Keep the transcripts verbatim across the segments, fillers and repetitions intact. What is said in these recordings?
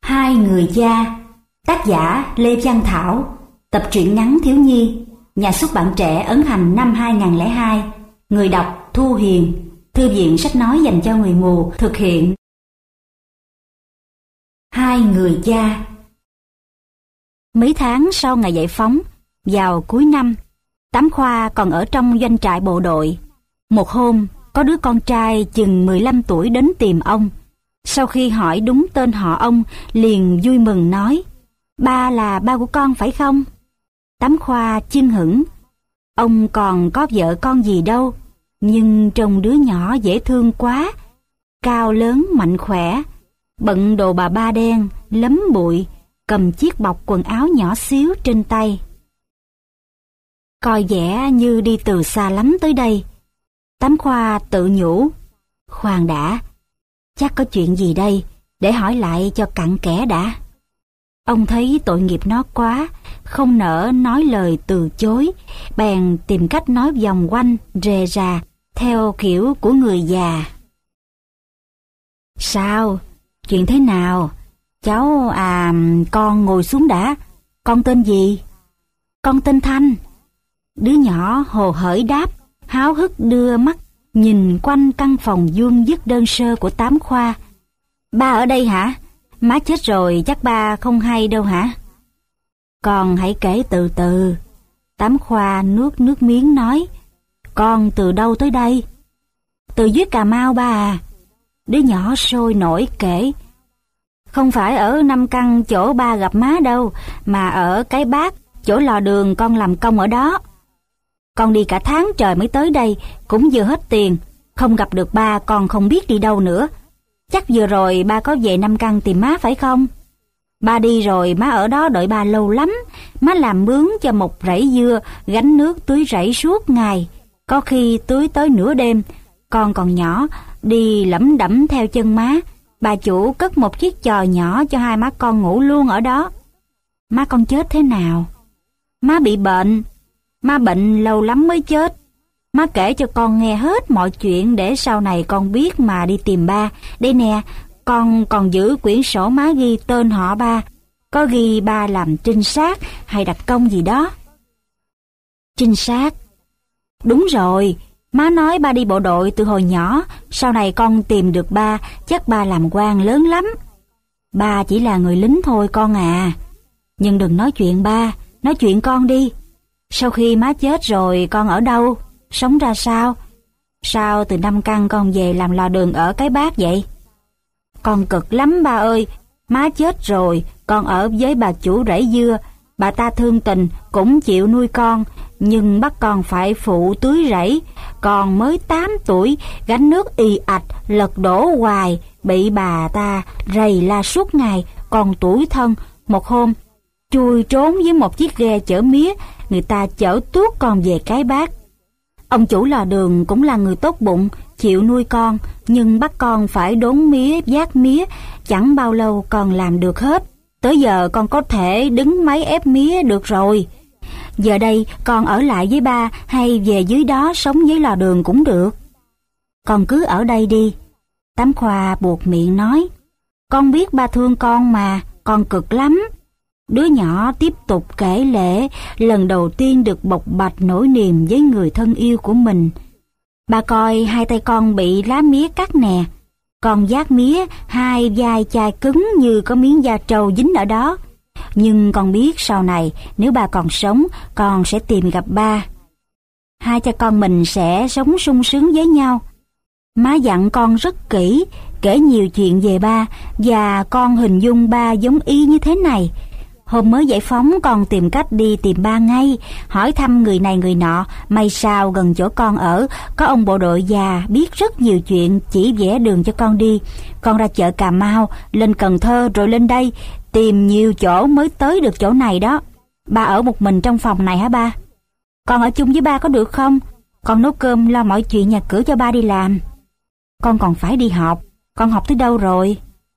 Hai người cha, tác giả Lê Văn Thảo, tập truyện ngắn thiếu nhi, nhà xuất bản Trẻ ấn hành năm hai không không hai, người đọc Thu Hiền, thư viện sách nói dành cho người mù thực hiện. Hai người cha. Mấy tháng sau ngày giải phóng, vào cuối năm, Tám Khoa còn ở trong doanh trại bộ đội. Một hôm, có đứa con trai chừng mười lăm tuổi đến tìm ông. Sau khi hỏi đúng tên họ ông, liền vui mừng nói: "Ba là ba của con phải không?" Tám Khoa chưng hửng. Ông còn có vợ con gì đâu, nhưng trông đứa nhỏ dễ thương quá, cao lớn mạnh khỏe, bận đồ bà ba đen, lấm bụi, cầm chiếc bọc quần áo nhỏ xíu trên tay. Coi vẻ như đi từ xa lắm tới đây. Tám Khoa tự nhủ: khoan đã, chắc có chuyện gì đây, để hỏi lại cho cặn kẽ đã. Ông thấy tội nghiệp nó quá, không nỡ nói lời từ chối, bèn tìm cách nói vòng quanh, rề rà, theo kiểu của người già. "Sao? Chuyện thế nào? Cháu à, con ngồi xuống đã. Con tên gì?" "Con tên Thanh." Đứa nhỏ hồ hởi đáp, háo hức đưa mắt nhìn quanh căn phòng vuông vức đơn sơ của Tám Khoa. "Ba ở đây hả? Má chết rồi chắc ba không hay đâu hả?" "Con hãy kể từ từ." Tám Khoa nuốt nước miếng nói: "Con từ đâu tới đây?" "Từ dưới Cà Mau ba à." Đứa nhỏ sôi nổi kể: "Không phải ở Năm Căn chỗ ba gặp má đâu, mà ở Cái Bát, chỗ lò đường con làm công ở đó. Con đi cả tháng trời mới tới đây, cũng vừa hết tiền, không gặp được ba con không biết đi đâu nữa. Chắc vừa rồi ba có về Năm Căn tìm má phải không? Ba đi rồi má ở đó đợi ba lâu lắm, má làm mướn cho một rẫy dưa, gánh nước tưới rẫy suốt ngày, có khi tưới tới nửa đêm. Con còn nhỏ, đi lẩm đẩm theo chân má. Bà chủ cất một chiếc chòi nhỏ cho hai má con ngủ luôn ở đó." "Má con chết thế nào?" "Má bị bệnh. Má bệnh lâu lắm mới chết. Má kể cho con nghe hết mọi chuyện để sau này con biết mà đi tìm ba. Đây nè, con còn giữ quyển sổ má ghi tên họ ba, có ghi ba làm trinh sát hay đặc công gì đó." "Trinh sát?" "Đúng rồi, má nói ba đi bộ đội từ hồi nhỏ, sau này con tìm được ba, chắc ba làm quan lớn lắm." "Ba chỉ là người lính thôi con à." "Nhưng đừng nói chuyện ba, nói chuyện con đi. Sau khi má chết rồi con ở đâu, sống ra sao? Sao từ Năm Căn con về làm lò đường ở Cái Bát vậy?" "Con cực lắm ba ơi, má chết rồi, con ở với bà chủ rẫy dưa, bà ta thương tình cũng chịu nuôi con, nhưng bắt con phải phụ tưới rẫy. Con mới tám tuổi, gánh nước ì ạch, lật đổ hoài, bị bà ta rầy la suốt ngày, còn tủi thân. Một hôm, chui trốn với một chiếc ghe chở mía, người ta chở tuốt con về Cái Bát. Ông chủ lò đường cũng là người tốt bụng, chịu nuôi con, nhưng bắt con phải đốn mía, vác mía, chẳng bao lâu con làm được hết. Tới giờ con có thể đứng máy ép mía được rồi. Giờ đây con ở lại với ba hay về dưới đó sống với lò đường cũng được." "Con cứ ở đây đi." Tám Khoa buột miệng nói: "Con biết ba thương con mà, con cực lắm." Đứa nhỏ tiếp tục kể lể lần đầu tiên được bộc bạch nỗi niềm với người thân yêu của mình. "Ba coi hai tay con bị lá mía cắt nè. Con vác mía, hai vai chai cứng như có miếng da trâu dính ở đó. Nhưng con biết sau này nếu ba còn sống, con sẽ tìm gặp ba. Hai cha con mình sẽ sống sung sướng với nhau. Má dặn con rất kỹ, kể nhiều chuyện về ba, và con hình dung ba giống y như thế này. Hôm mới giải phóng con tìm cách đi tìm ba ngay, hỏi thăm người này người nọ, may sao gần chỗ con ở, có ông bộ đội già biết rất nhiều chuyện, chỉ vẽ đường cho con đi. Con ra chợ Cà Mau, lên Cần Thơ rồi lên đây, tìm nhiều chỗ mới tới được chỗ này đó. Ba ở một mình trong phòng này hả ba? Con ở chung với ba có được không? Con nấu cơm lo mọi chuyện nhà cửa cho ba đi làm. Con còn phải đi học. Con học tới đâu rồi?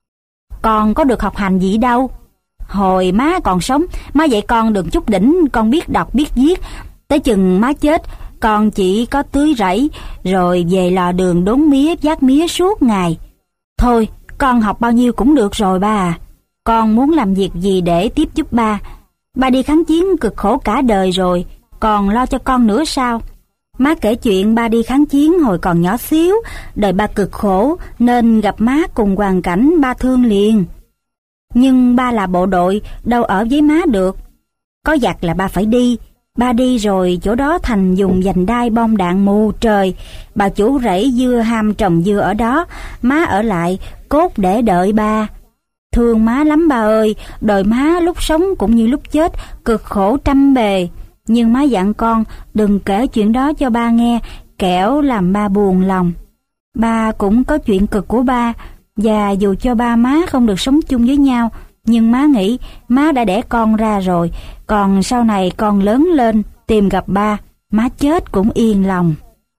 Con có được học hành gì đâu. Hồi má còn sống, má dạy con được chút đỉnh, con biết đọc biết viết. Tới chừng má chết, con chỉ có tưới rẫy, rồi về lò đường đốn mía, vác mía suốt ngày. Thôi, con học bao nhiêu cũng được rồi ba à. Con muốn làm việc gì để tiếp giúp ba? Ba đi kháng chiến cực khổ cả đời rồi, còn lo cho con nữa sao? Má kể chuyện ba đi kháng chiến hồi còn nhỏ xíu, đời ba cực khổ nên gặp má cùng hoàn cảnh ba thương liền. Nhưng ba là bộ đội, đâu ở với má được. Có giặc là ba phải đi, ba đi rồi chỗ đó thành dùng giành đai bom đạn mù trời. Bà chủ rẫy dưa ham trồng dưa ở đó, má ở lại cốt để đợi ba. Thương má lắm ba ơi, đời má lúc sống cũng như lúc chết, cực khổ trăm bề. Nhưng má dặn con đừng kể chuyện đó cho ba nghe, kẻo làm ba buồn lòng. Ba cũng có chuyện cực của ba, và dù cho ba má không được sống chung với nhau, nhưng má nghĩ má đã đẻ con ra rồi, còn sau này con lớn lên tìm gặp ba, má chết cũng yên lòng.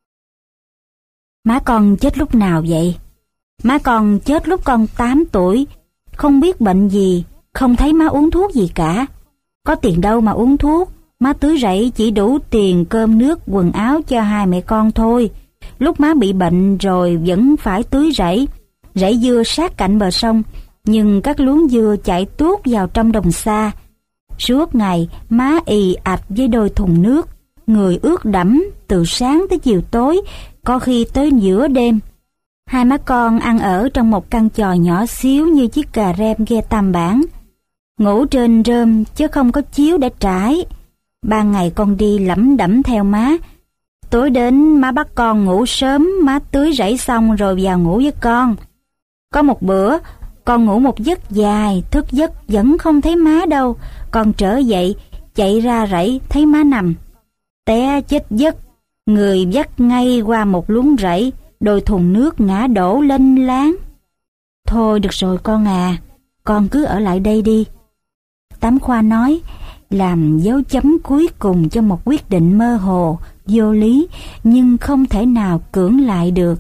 Má con chết lúc nào vậy? Má con chết lúc con tám tuổi, không biết bệnh gì, không thấy má uống thuốc gì cả. Có tiền đâu mà uống thuốc, má tưới rẫy chỉ đủ tiền cơm nước quần áo cho hai mẹ con thôi. Lúc má bị bệnh rồi vẫn phải tưới rẫy, rẫy dưa sát cạnh bờ sông, nhưng các luống dưa chạy tuốt vào trong đồng xa. Suốt ngày má ì ạch với đôi thùng nước, người ướt đẫm từ sáng tới chiều tối, có khi tới giữa đêm. Hai má con ăn ở trong một căn chòi nhỏ xíu như chiếc cà rem ghe tam bản, ngủ trên rơm chứ không có chiếu để trải. Ban ngày con đi lẩm đẩm theo má, tối đến má bắt con ngủ sớm, má tưới rẫy xong rồi vào ngủ với con. Có một bữa con ngủ một giấc dài, thức giấc vẫn không thấy má đâu. Con trở dậy chạy ra rẫy thấy má nằm té chết giấc, người vắt ngay qua một luống rẫy, đôi thùng nước ngã đổ lênh láng. Thôi được rồi con à, con cứ ở lại đây đi. Tám Khoa nói, làm dấu chấm cuối cùng cho một quyết định mơ hồ, vô lý, nhưng không thể nào cưỡng lại được.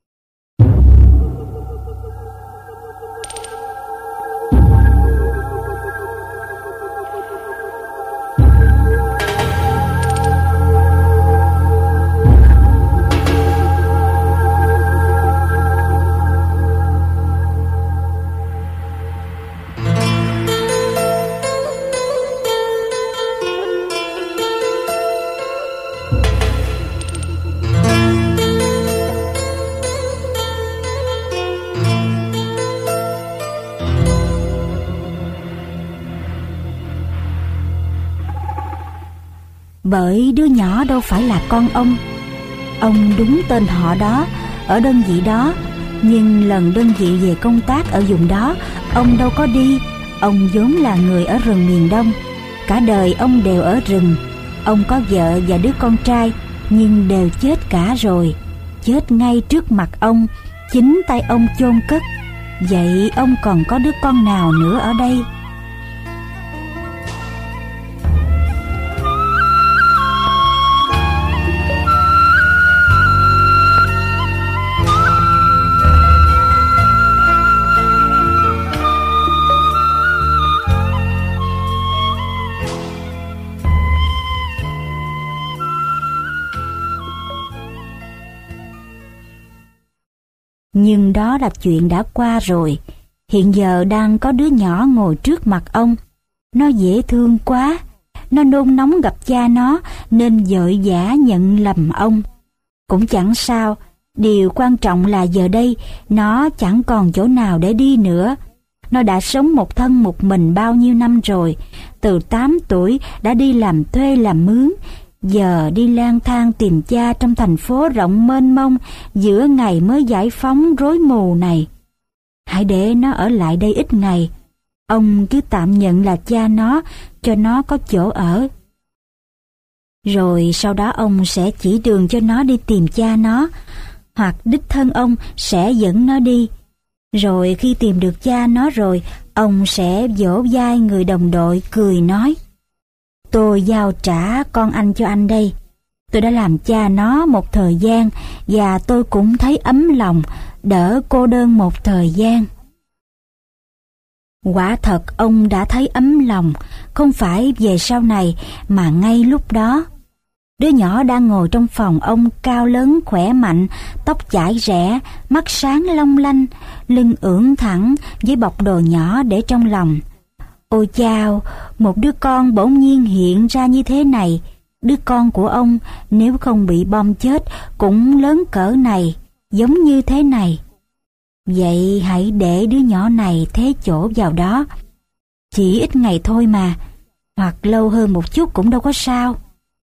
Bởi đứa nhỏ đâu phải là con ông. Ông đúng tên họ đó, ở đơn vị đó, nhưng lần đơn vị về công tác ở vùng đó, ông đâu có đi. Ông vốn là người ở rừng miền Đông, cả đời ông đều ở rừng. Ông có vợ và đứa con trai, nhưng đều chết cả rồi, chết ngay trước mặt ông, chính tay ông chôn cất. Vậy ông còn có đứa con nào nữa ở đây? Nhưng đó là chuyện đã qua rồi. Hiện giờ đang có đứa nhỏ ngồi trước mặt ông. Nó dễ thương quá. Nó nôn nóng gặp cha nó nên vội vã nhận lầm ông. Cũng chẳng sao. Điều quan trọng là giờ đây nó chẳng còn chỗ nào để đi nữa. Nó đã sống một thân một mình bao nhiêu năm rồi. Từ tám tuổi đã đi làm thuê làm mướn. Giờ đi lang thang tìm cha trong thành phố rộng mênh mông giữa ngày mới giải phóng rối mù này. Hãy để nó ở lại đây ít ngày. Ông cứ tạm nhận là cha nó, cho nó có chỗ ở. Rồi sau đó ông sẽ chỉ đường cho nó đi tìm cha nó, hoặc đích thân ông sẽ dẫn nó đi. Rồi khi tìm được cha nó rồi, ông sẽ vỗ vai người đồng đội cười nói: Tôi giao trả con anh cho anh đây. Tôi đã làm cha nó một thời gian và tôi cũng thấy ấm lòng, đỡ cô đơn một thời gian. Quả thật ông đã thấy ấm lòng, không phải về sau này mà ngay lúc đó. Đứa nhỏ đang ngồi trong phòng ông, cao lớn khỏe mạnh, tóc chải rẽ, mắt sáng long lanh, lưng ưỡn thẳng với bọc đồ nhỏ để trong lòng. Ôi chao, một đứa con bỗng nhiên hiện ra như thế này. Đứa con của ông nếu không bị bom chết cũng lớn cỡ này, giống như thế này. Vậy hãy để đứa nhỏ này thế chỗ vào đó. Chỉ ít ngày thôi mà, hoặc lâu hơn một chút cũng đâu có sao.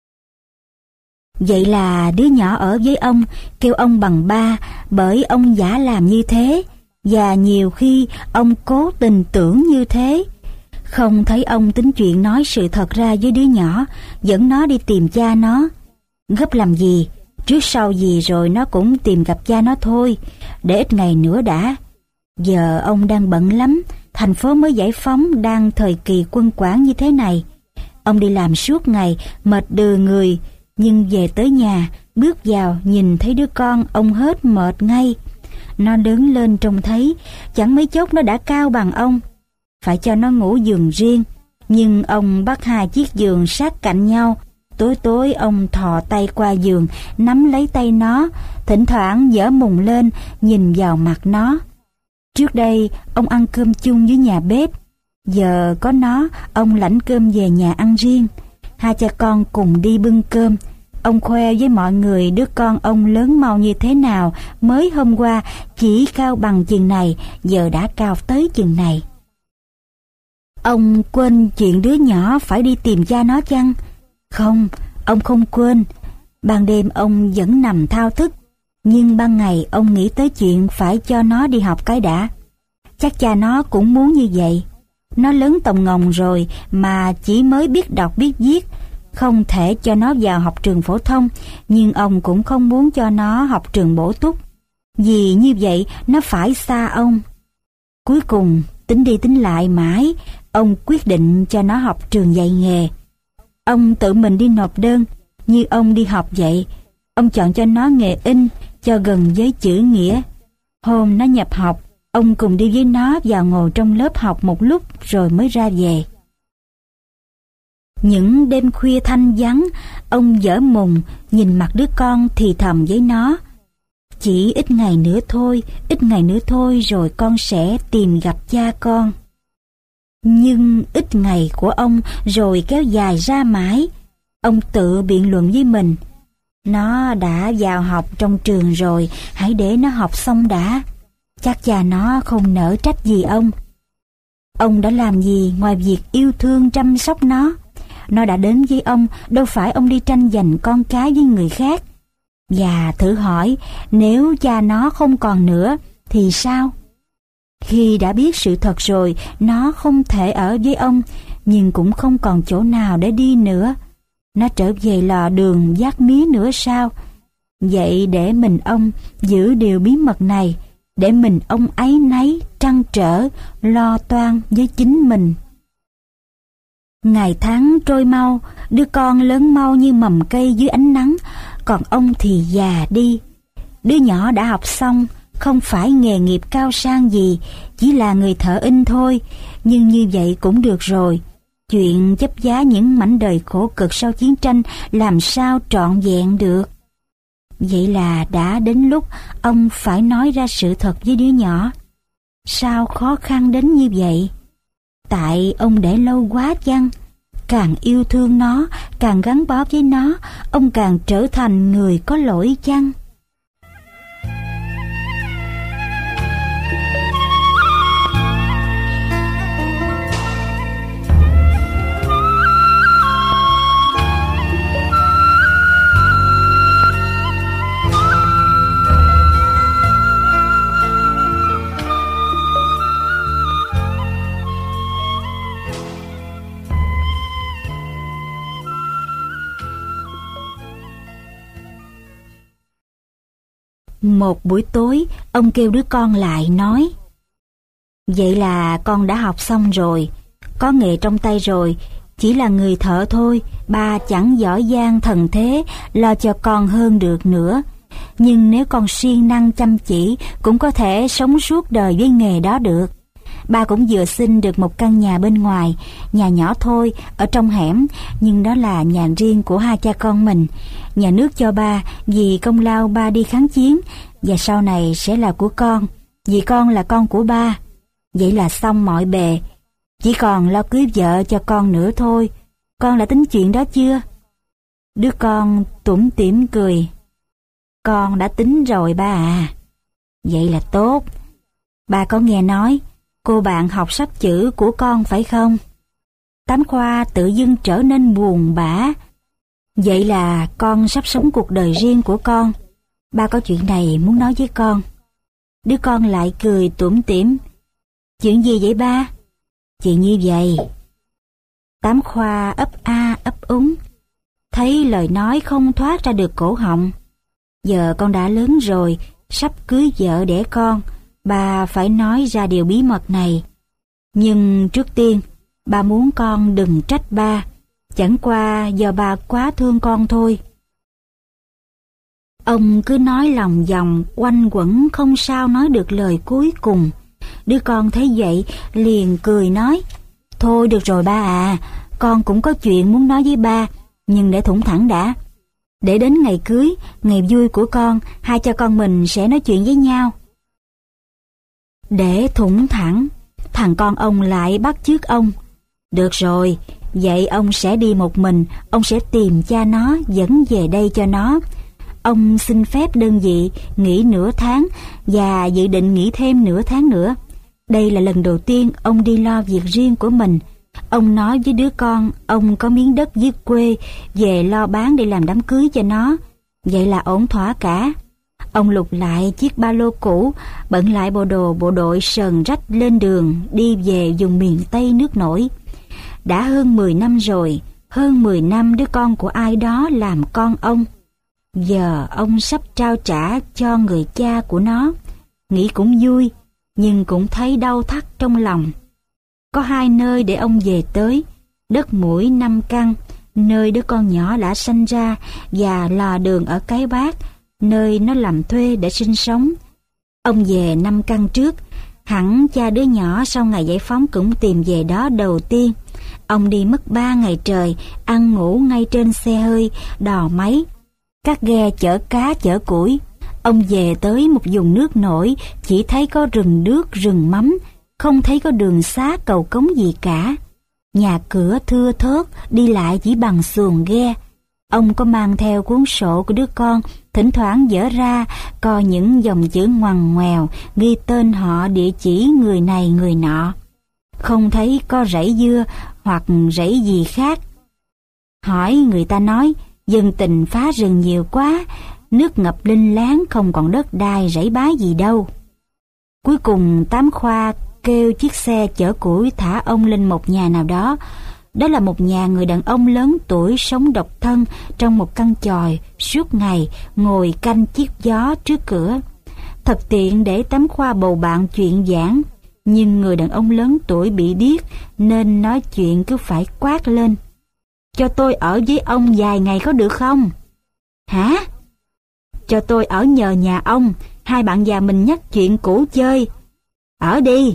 Vậy là đứa nhỏ ở với ông, kêu ông bằng ba, bởi ông giả làm như thế, và nhiều khi ông cố tình tưởng như thế. Không thấy ông tính chuyện nói sự thật ra với đứa nhỏ, dẫn nó đi tìm cha nó. Gấp làm gì, trước sau gì rồi nó cũng tìm gặp cha nó thôi, để ít ngày nữa đã. Giờ ông đang bận lắm, thành phố mới giải phóng, đang thời kỳ quân quản như thế này. Ông đi làm suốt ngày, mệt đừ người, nhưng về tới nhà, bước vào nhìn thấy đứa con, ông hết mệt ngay. Nó lớn lên trông thấy, chẳng mấy chốc nó đã cao bằng ông. Phải cho nó ngủ giường riêng, nhưng ông bắt hai chiếc giường sát cạnh nhau. Tối tối ông thò tay qua giường, nắm lấy tay nó, thỉnh thoảng giở mùng lên, nhìn vào mặt nó. Trước đây, ông ăn cơm chung với nhà bếp. Giờ có nó, ông lãnh cơm về nhà ăn riêng. Hai cha con cùng đi bưng cơm. Ông khoe với mọi người đứa con ông lớn mau như thế nào, mới hôm qua chỉ cao bằng chừng này, giờ đã cao tới chừng này. Ông quên chuyện đứa nhỏ phải đi tìm cha nó chăng? Không, ông không quên. Ban đêm ông vẫn nằm thao thức, nhưng ban ngày ông nghĩ tới chuyện phải cho nó đi học cái đã. Chắc cha nó cũng muốn như vậy. Nó lớn tòng ngồng rồi mà chỉ mới biết đọc biết viết, không thể cho nó vào học trường phổ thông, nhưng ông cũng không muốn cho nó học trường bổ túc, vì như vậy nó phải xa ông. Cuối cùng tính đi tính lại mãi, ông quyết định cho nó học trường dạy nghề. Ông tự mình đi nộp đơn, như ông đi học vậy. Ông chọn cho nó nghề in, cho gần với chữ nghĩa. Hôm nó nhập học, ông cùng đi với nó vào ngồi trong lớp học một lúc rồi mới ra về. Những đêm khuya thanh vắng, ông dở mùng, nhìn mặt đứa con thì thầm với nó. Chỉ ít ngày nữa thôi, ít ngày nữa thôi rồi con sẽ tìm gặp cha con. Nhưng ít ngày của ông rồi kéo dài ra mãi. Ông tự biện luận với mình. Nó đã vào học trong trường rồi, hãy để nó học xong đã. Chắc cha nó không nỡ trách gì ông. Ông đã làm gì ngoài việc yêu thương chăm sóc nó? Nó đã đến với ông, đâu phải ông đi tranh giành con cái với người khác. Và thử hỏi, nếu cha nó không còn nữa, thì sao? Khi đã biết sự thật rồi, nó không thể ở với ông, nhưng cũng không còn chỗ nào để đi nữa. Nó trở về lò đường vác mía nữa sao? Vậy để mình ông giữ điều bí mật này, để mình ông áy náy, trăn trở, lo toan với chính mình. Ngày tháng trôi mau, đứa con lớn mau như mầm cây dưới ánh nắng, còn ông thì già đi. Đứa nhỏ đã học xong, không phải nghề nghiệp cao sang gì, chỉ là người thợ in thôi, nhưng như vậy cũng được rồi. Chuyện chấp giá những mảnh đời khổ cực sau chiến tranh làm sao trọn vẹn được. Vậy là đã đến lúc ông phải nói ra sự thật với đứa nhỏ. Sao khó khăn đến như vậy? Tại ông để lâu quá chăng? Càng yêu thương nó, càng gắn bó với nó, ông càng trở thành người có lỗi chăng? Một buổi tối, ông kêu đứa con lại nói: Vậy là con đã học xong rồi, có nghề trong tay rồi, chỉ là người thợ thôi, ba chẳng giỏi giang thần thế lo cho con hơn được nữa. Nhưng nếu con siêng năng chăm chỉ, cũng có thể sống suốt đời với nghề đó được. ba cũng vừa xin được một căn nhà bên ngoài, nhà nhỏ thôi, ở trong hẻm, nhưng đó là nhà riêng của hai cha con mình. Nhà nước cho ba vì công lao ba đi kháng chiến, và sau này sẽ là của con, vì con là con của ba. Vậy là xong mọi bề, chỉ còn lo cưới vợ cho con nữa thôi. Con đã tính chuyện đó chưa? Đứa con tủm tỉm cười. Con đã tính rồi ba à. Vậy là tốt. Ba có nghe nói cô bạn học sách chữ của con phải không? Tám Khoa tự dưng trở nên buồn bã. Vậy là con sắp sống cuộc đời riêng của con. Ba có chuyện này muốn nói với con. Đứa con lại cười tủm tỉm. Chuyện gì vậy ba? Chuyện như vậy. Tám Khoa ấp a ấp úng, thấy lời nói không thoát ra được cổ họng. Giờ con đã lớn rồi, sắp cưới vợ đẻ con, ba phải nói ra điều bí mật này. Nhưng trước tiên, ba muốn con đừng trách ba, chẳng qua do ba quá thương con thôi. Ông cứ nói lòng vòng, quanh quẩn không sao nói được lời cuối cùng. Đứa con thấy vậy, liền cười nói, thôi được rồi ba à, con cũng có chuyện muốn nói với ba, nhưng để thủng thẳng đã. Để đến ngày cưới, ngày vui của con, hai cha con mình sẽ nói chuyện với nhau. Để thủng thẳng, thằng con ông lại bắt chước ông. Được rồi, vậy ông sẽ đi một mình, ông sẽ tìm cha nó, dẫn về đây cho nó. Ông xin phép đơn vị nghỉ nửa tháng và dự định nghỉ thêm nửa tháng nữa. Đây là lần đầu tiên ông đi lo việc riêng của mình. Ông nói với đứa con ông có miếng đất dưới quê, về lo bán để làm đám cưới cho nó. Vậy là ổn thỏa cả. Ông lục lại chiếc ba lô cũ, bận lại bộ đồ bộ đội sờn rách lên đường đi về vùng miền Tây nước nổi. Đã hơn mười năm rồi, hơn mười năm đứa con của ai đó làm con ông. Giờ ông sắp trao trả cho người cha của nó. Nghĩ cũng vui, nhưng cũng thấy đau thắt trong lòng. Có hai nơi để ông về tới, đất Mũi năm căn, nơi đứa con nhỏ đã sanh ra, và Lò Đường ở Cái Bát, nơi nó làm thuê để sinh sống. Ông về năm căn trước, hẳn cha đứa nhỏ sau ngày giải phóng cũng tìm về đó đầu tiên. Ông đi mất ba ngày trời, ăn ngủ ngay trên xe hơi, đò máy, các ghe chở cá chở củi. Ông về tới một vùng nước nổi, chỉ thấy có rừng đước rừng mắm, không thấy có đường xá cầu cống gì cả. Nhà cửa thưa thớt, đi lại chỉ bằng xuồng ghe. Ông có mang theo cuốn sổ của đứa con, thỉnh thoảng dở ra, coi những dòng chữ ngoằn ngoèo, ghi tên họ, địa chỉ người này người nọ. Không thấy có rẫy dưa hoặc rẫy gì khác. Hỏi người ta nói, dân tình phá rừng nhiều quá, nước ngập linh láng, không còn đất đai rẫy bái gì đâu. Cuối cùng Tám Khoa kêu chiếc xe chở củi thả ông lên một nhà nào đó. Đó là một nhà người đàn ông lớn tuổi sống độc thân trong một căn chòi, suốt ngày ngồi canh chiếc gió trước cửa. Thật tiện để Tám Khoa bầu bạn chuyện giảng, nhưng người đàn ông lớn tuổi bị điếc nên nói chuyện cứ phải quát lên. Cho tôi ở với ông vài ngày có được không? Hả? Cho tôi ở nhờ nhà ông, hai bạn già mình nhắc chuyện cũ chơi. Ở đi.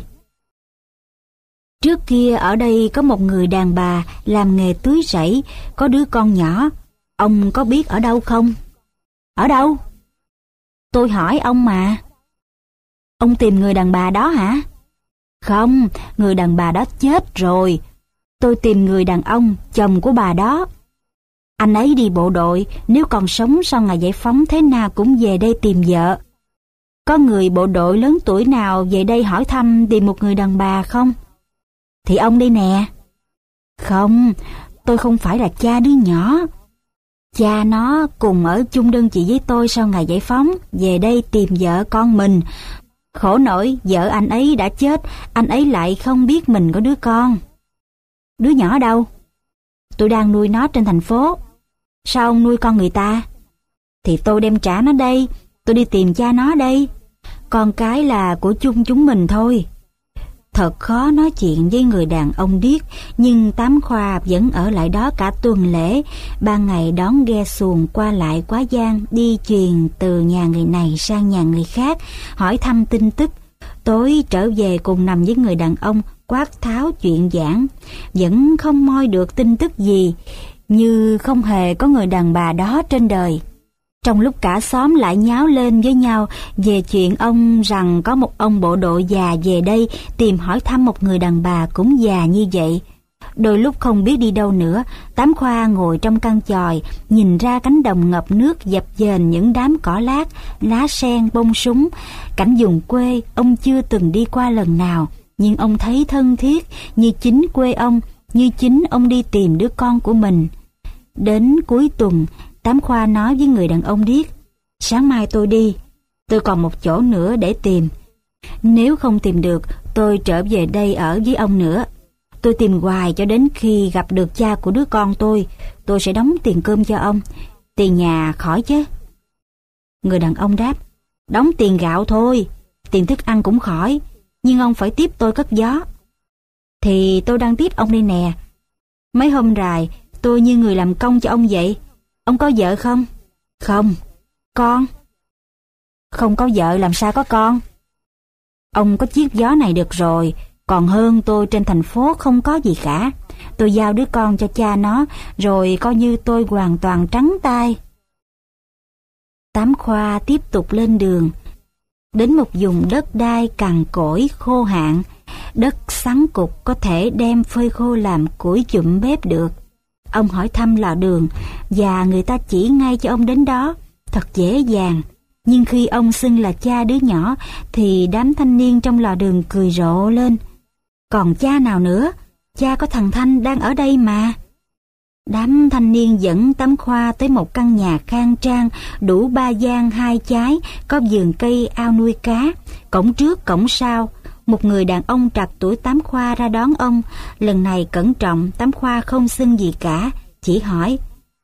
Trước kia ở đây có một người đàn bà làm nghề tưới rẫy, có đứa con nhỏ. Ông có biết ở đâu không? Ở đâu? Tôi hỏi ông mà. Ông tìm người đàn bà đó hả? Không, người đàn bà đó chết rồi. Tôi tìm người đàn ông, chồng của bà đó. Anh ấy đi bộ đội, nếu còn sống sau ngày giải phóng thế nào cũng về đây tìm vợ. Có người bộ đội lớn tuổi nào về đây hỏi thăm tìm một người đàn bà không? Thì ông đây nè. Không, tôi không phải là cha đứa nhỏ. Cha nó cùng ở chung đơn vị với tôi sau ngày giải phóng, về đây tìm vợ con mình. Khổ nổi, vợ anh ấy đã chết, anh ấy lại không biết mình có đứa con. Đứa nhỏ đâu? Tôi đang nuôi nó trên thành phố. Sao ông nuôi con người ta? Thì tôi đem trả nó đây, tôi đi tìm cha nó đây. Con cái là của chung chúng mình thôi. Thật khó nói chuyện với người đàn ông điếc, nhưng Tám Khoa vẫn ở lại đó cả tuần lễ, ban ngày đón ghe xuồng qua lại Quá Giang, đi truyền từ nhà người này sang nhà người khác, hỏi thăm tin tức. Tối trở về cùng nằm với người đàn ông quát tháo chuyện giảng, vẫn không moi được tin tức gì, như không hề có người đàn bà đó trên đời. Trong lúc cả xóm lại nháo lên với nhau về chuyện ông rằng có một ông bộ đội già về đây tìm hỏi thăm một người đàn bà cũng già như vậy. Đôi lúc không biết đi đâu nữa, Tám Khoa ngồi trong căn chòi, nhìn ra cánh đồng ngập nước dập dềnh những đám cỏ lác, lá sen, bông súng. Cảnh vùng quê ông chưa từng đi qua lần nào, nhưng ông thấy thân thiết như chính quê ông, như chính ông đi tìm đứa con của mình. Đến cuối tuần, Tám Khoa nói với người đàn ông điếc: "Sáng mai tôi đi, tôi còn một chỗ nữa để tìm. Nếu không tìm được, tôi trở về đây ở với ông nữa. Tôi tìm hoài cho đến khi gặp được cha của đứa con tôi, tôi sẽ đóng tiền cơm cho ông. Tiền nhà khỏi chứ?" Người đàn ông đáp: "Đóng tiền gạo thôi, tiền thức ăn cũng khỏi, nhưng ông phải tiếp tôi cất gió." "Thì tôi đang tiếp ông đây nè. Mấy hôm rày tôi như người làm công cho ông vậy. Ông có vợ không?" "Không." "Con?" "Không có vợ làm sao có con?" "Ông có chiếc gió này được rồi, còn hơn tôi trên thành phố không có gì cả. Tôi giao đứa con cho cha nó, rồi coi như tôi hoàn toàn trắng tay." Tám Khoa tiếp tục lên đường. Đến một vùng đất đai cằn cỗi khô hạn, đất sắn cục có thể đem phơi khô làm củi chụm bếp được. Ông hỏi thăm lò đường, và người ta chỉ ngay cho ông đến đó, thật dễ dàng. Nhưng khi ông xưng là cha đứa nhỏ, thì đám thanh niên trong lò đường cười rộ lên. "Còn cha nào nữa? Cha có thằng Thanh đang ở đây mà." Đám thanh niên dẫn Tám Khoa tới một căn nhà khang trang, đủ ba gian hai chái, có vườn cây, ao nuôi cá, cổng trước cổng sau. Một người đàn ông trạc tuổi Tám Khoa ra đón ông. Lần này cẩn trọng, Tám Khoa không xưng gì cả, chỉ hỏi: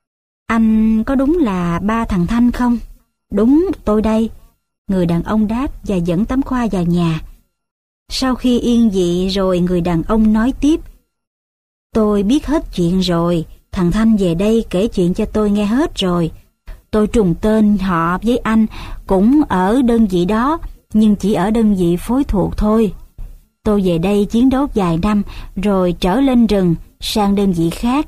"Anh có đúng là ba thằng Thanh không?" "Đúng, tôi đây." Người đàn ông đáp và dẫn Tám Khoa vào nhà. Sau khi yên vị rồi, người đàn ông nói tiếp: "Tôi biết hết chuyện rồi, thằng Thanh về đây kể chuyện cho tôi nghe hết rồi. Tôi trùng tên họ với anh, cũng ở đơn vị đó, nhưng chỉ ở đơn vị phối thuộc thôi. Tôi về đây chiến đấu vài năm, rồi trở lên rừng, sang đơn vị khác.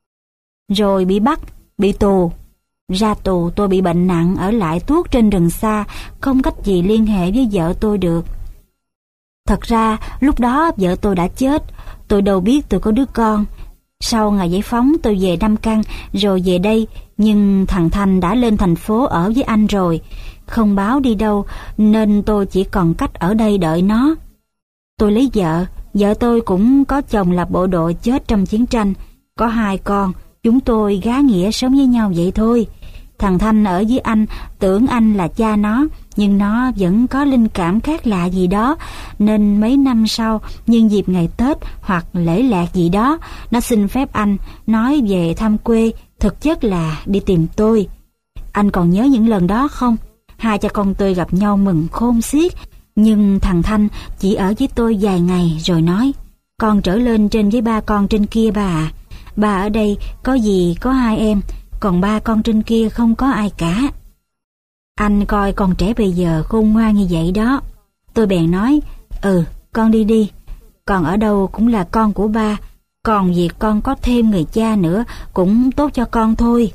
Rồi bị bắt, bị tù. Ra tù tôi bị bệnh nặng, ở lại tuốt trên rừng xa, không cách gì liên hệ với vợ tôi được. Thật ra lúc đó vợ tôi đã chết, tôi đâu biết tôi có đứa con. Sau ngày giải phóng tôi về Nam Căn, rồi về đây, nhưng thằng Thanh đã lên thành phố ở với anh rồi, không báo đi đâu, nên tôi chỉ còn cách ở đây đợi nó. Tôi lấy vợ, vợ tôi cũng có chồng là bộ đội chết trong chiến tranh, có hai con, chúng tôi gá nghĩa sống với nhau vậy thôi. Thằng Thanh ở với anh, tưởng anh là cha nó, nhưng nó vẫn có linh cảm khác lạ gì đó, nên mấy năm sau, nhân dịp ngày Tết hoặc lễ lạc gì đó, nó xin phép anh, nói về thăm quê, thực chất là đi tìm tôi. Anh còn nhớ những lần đó không? Hai cha con tôi gặp nhau mừng khôn xiết, nhưng thằng Thanh chỉ ở với tôi vài ngày rồi nói: "Con trở lên trên với ba con trên kia ba à. Ba ở đây có gì có hai em, còn ba con trên kia không có ai cả. Anh coi con trẻ bây giờ khôn ngoan như vậy đó." Tôi bèn nói: "Ừ, con đi đi. Con ở đâu cũng là con của ba, còn việc con có thêm người cha nữa cũng tốt cho con thôi."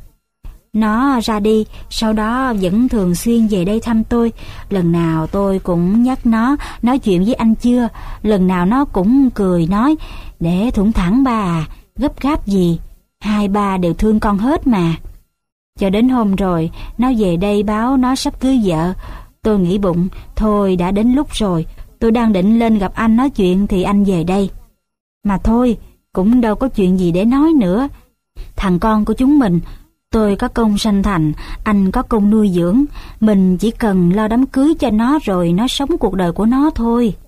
Nó ra đi, sau đó vẫn thường xuyên về đây thăm tôi. Lần nào tôi cũng nhắc nó: "Nói chuyện với anh chưa?" Lần nào nó cũng cười nói: "Để thủng thẳng ba à, gấp gáp gì, hai ba đều thương con hết mà." Cho đến hôm rồi, nó về đây báo nó sắp cưới vợ. Tôi nghĩ bụng, thôi đã đến lúc rồi, tôi đang định lên gặp anh nói chuyện thì anh về đây. Mà thôi, cũng đâu có chuyện gì để nói nữa. Thằng con của chúng mình, tôi có công sanh thành, anh có công nuôi dưỡng, mình chỉ cần lo đám cưới cho nó rồi nó sống cuộc đời của nó thôi.